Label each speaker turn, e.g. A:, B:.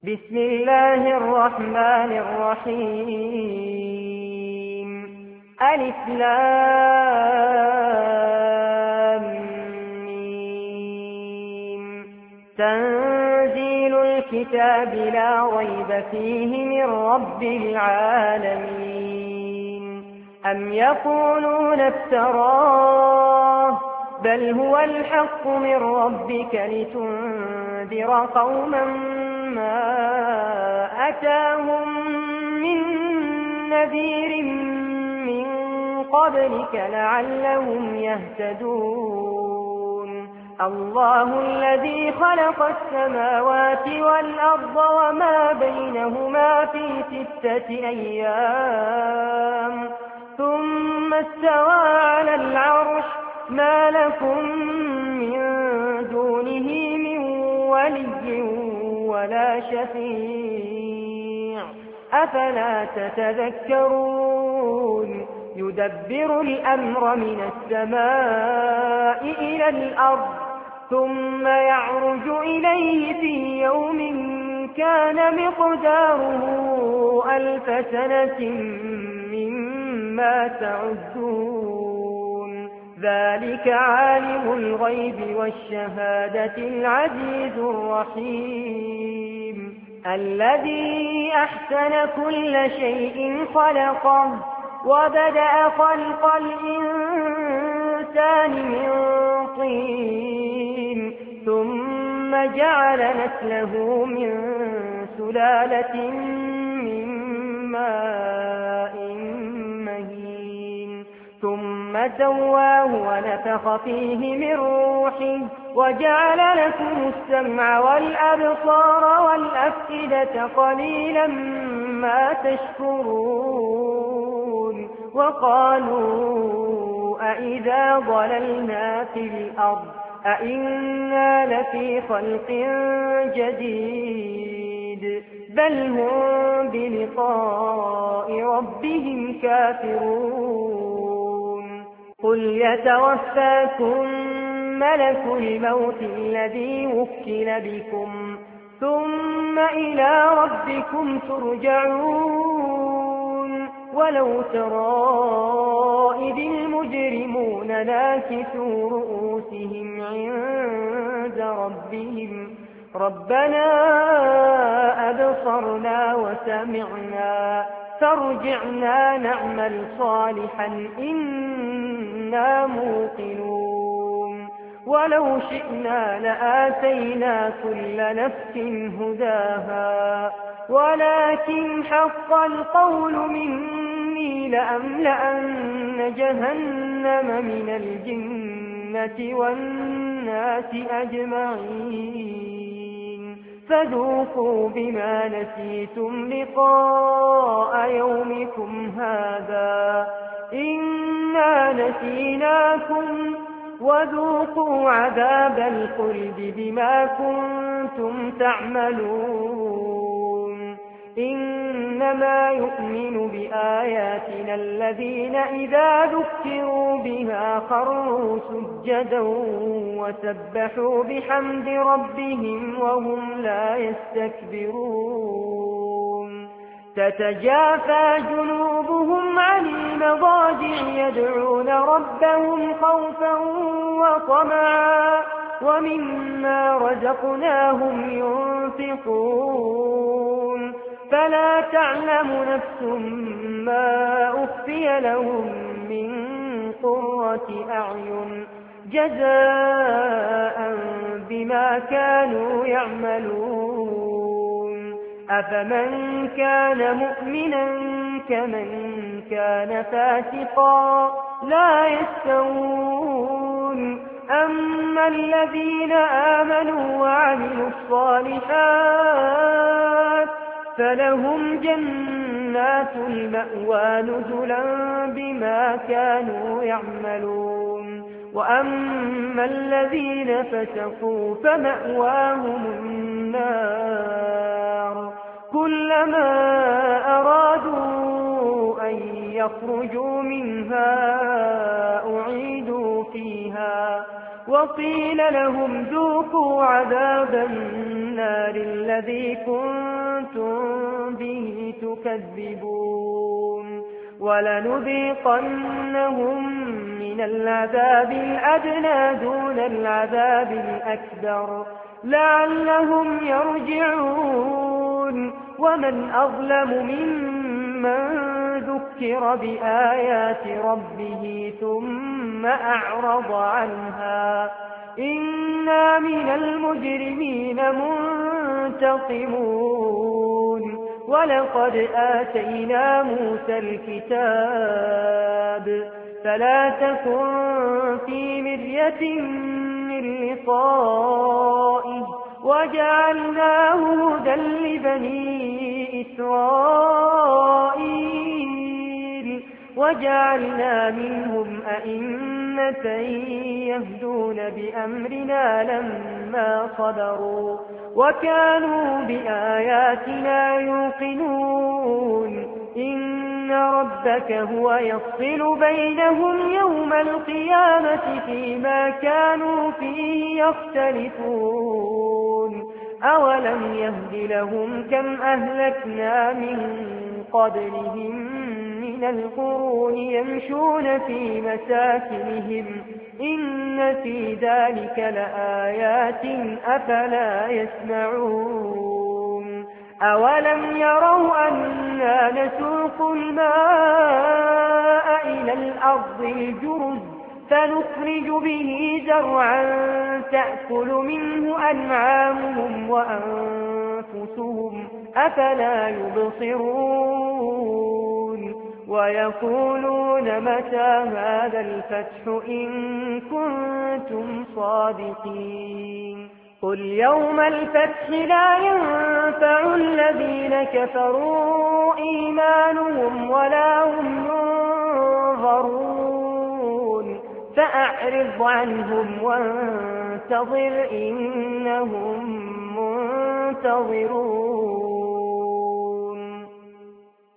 A: بسم الله الرحمن الرحيم ألف لام ميم تنزيل الكتاب لا ريب فيه من رب العالمين أم يقولون افتراه بل هو الحق من ربك لتنذر قوما ما أتاهم من نذير من قبلك لعلهم يهتدون الله الذي خلق السماوات والأرض وما بينهما في 6 أيام ثم استوى على العرش ما لكم من دونه من ولي ولا شفيع أفلا تتذكرون يدبر الأمر من السماء إلى الأرض ثم يعرج إليه في يوم كان مقداره 1000 سنة مما تعدون ذلك عالم الغيب والشهادة العزيز الرحيم الذي أحسن كل شيء خلقه وبدأ خلق الإنسان من طين ثم جعل نسله من سلالة من ماء مهين ثم سواه ونفخ فيه من روحه وجعل لكم السمع والأبصار والأفئدة قليلا ما تشكرون وقالوا أإذا ضللنا في الأرض أإنا لفي خلق جديد بل هم بلقاء ربهم كافرون قل يتوفاكم ملك الموت الذي وكل بكم ثم إلى ربكم ترجعون ولو ترى إذ المجرمون ناكثوا رؤوسهم عند ربهم ربنا أبصرنا وسمعنا فارجعنا نعمل صالحا إنا موقنون ولو شئنا لآتينا كل نفس هداها ولكن حق القول مني لأملأن جهنم من الجنة والناس أجمعين فذوقوا بما نسيتم لقاء يومكم هذا إنا نسيناكم وذوقوا عذاب الخلد بما كنتم تعملون إنما يؤمن بآياتنا الذين إذا ذكروا بها خروا سجدا وسبحوا بحمد ربهم وهم لا يستكبرون تتجافى جنوبهم عن المضاجع يدعون ربهم خوفا وطمعا ومما رزقناهم ينفقون فلا تعلم نفس ما أخفي لهم من قرة أعين جزاء بما كانوا يعملون أفمن كان مؤمنا كمن كان فاسقا لا يستوون أما الذين آمنوا وعملوا الصالحات فلهم جنات المأوى نزلا بما كانوا يعملون وأما الذين فسقوا فمأواهم النار كلما أرادوا أن يخرجوا منها أعيدوا فيها وقيل لهم ذوقوا عذاب النار النار الذي كنتم به تكذبون ولنذيقنهم من العذاب الأدنى دون العذاب الأكبر لعلهم يرجعون ومن أظلم ممن ذكر بآيات ربه ثم أعرض عنها إنا من المجرمين منتقمون ولقد آتينا موسى الكتاب فلا تكن في مرية من لقائه وجعلناه هدى لبني إسرائيل وجعلنا منهم أئمة يهدون بأمرنا لما صبروا وكانوا بآياتنا يوقنون إن ربك هو يفصل بينهم يوم القيامة فيما كانوا فيه يختلفون أولم يهد لهم كم أهلكنا من قبلهم من القرون يمشون في مساكنهم إن في ذلك لآيات أفلا يسمعون أولم يروا أنا نسوق الماء إلى الأرض الجرز فنخرج به زرعا تأكل منه أنعامهم وأنفسهم أفلا يبصرون ويقولون متى هذا الفتح إن كنتم صادقين قل يوم الفتح لا ينفع الذين كفروا إيمانهم ولا هم ينظرون فأعرض عنهم وانتظر إنهم منتظرون